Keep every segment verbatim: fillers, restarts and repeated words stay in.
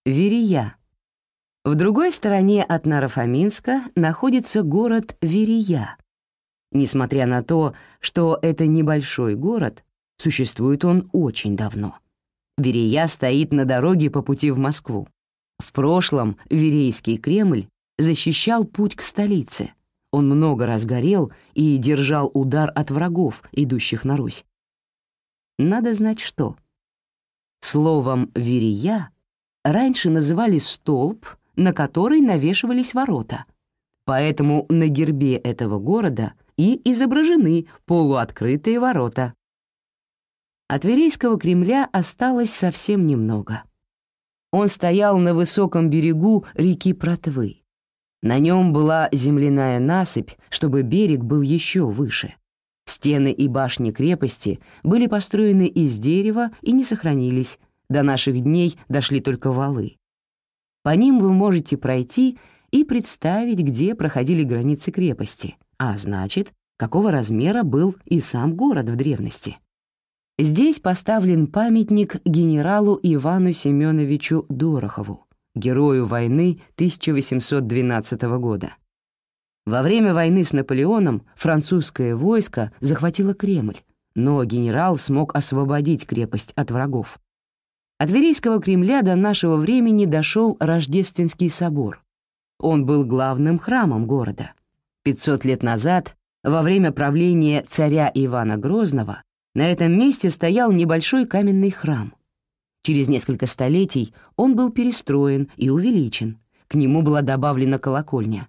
Верея. В другой стороне от Наро-Фоминска находится город Верея. Несмотря на то, что это небольшой город, существует он очень давно. Верея стоит на дороге по пути в Москву. В прошлом Верейский Кремль защищал путь к столице. Он много раз горел и держал удар от врагов, идущих на Русь. Надо знать, что. Словом «верея» раньше называли столб, на который навешивались ворота. Поэтому на гербе этого города и изображены полуоткрытые ворота. От Верейского Кремля осталось совсем немного. Он стоял на высоком берегу реки Протвы. На нем была земляная насыпь, чтобы берег был еще выше. Стены и башни крепости были построены из дерева и не сохранились. До наших дней дошли только валы. По ним вы можете пройти и представить, где проходили границы крепости, а значит, какого размера был и сам город в древности. Здесь поставлен памятник генералу Ивану Семеновичу Дорохову, герою войны тысяча восемьсот двенадцатого года. Во время войны с Наполеоном французское войско захватило Кремль, но генерал смог освободить крепость от врагов. От Верейского Кремля до нашего времени дошел Рождественский собор. Он был главным храмом города. пятьсот лет назад, во время правления царя Ивана Грозного, на этом месте стоял небольшой каменный храм. Через несколько столетий он был перестроен и увеличен, к нему была добавлена колокольня.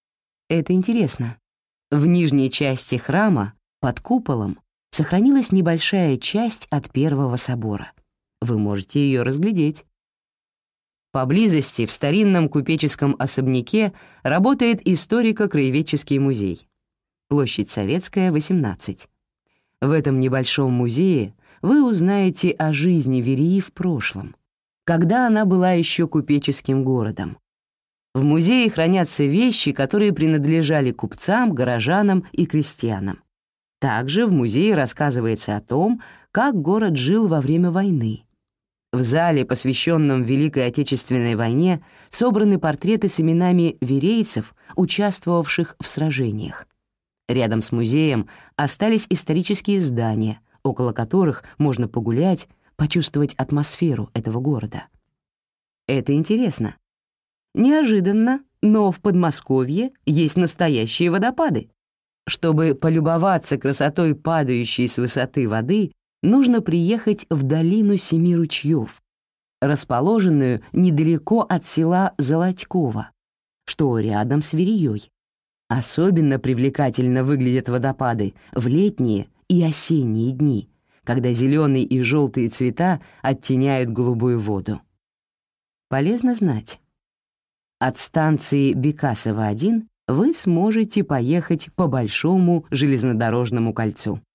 Это интересно. В нижней части храма, под куполом, сохранилась небольшая часть от первого собора. Вы можете ее разглядеть. Поблизости, в старинном купеческом особняке, работает историко-краеведческий музей. Площадь Советская, восемнадцать. В этом небольшом музее вы узнаете о жизни Вереи в прошлом, когда она была еще купеческим городом. В музее хранятся вещи, которые принадлежали купцам, горожанам и крестьянам. Также в музее рассказывается о том, как город жил во время войны. В зале, посвященном Великой Отечественной войне, собраны портреты с именами верейцев, участвовавших в сражениях. Рядом с музеем остались исторические здания, около которых можно погулять, почувствовать атмосферу этого города. Это интересно. Неожиданно, но в Подмосковье есть настоящие водопады. Чтобы полюбоваться красотой падающей с высоты воды, нужно приехать в долину Семи ручьев, расположенную недалеко от села Золотьково, что рядом с Вереей. Особенно привлекательно выглядят водопады в летние и осенние дни, когда зеленые и желтые цвета оттеняют голубую воду. Полезно знать. От станции Бекасова один вы сможете поехать по Большому железнодорожному кольцу.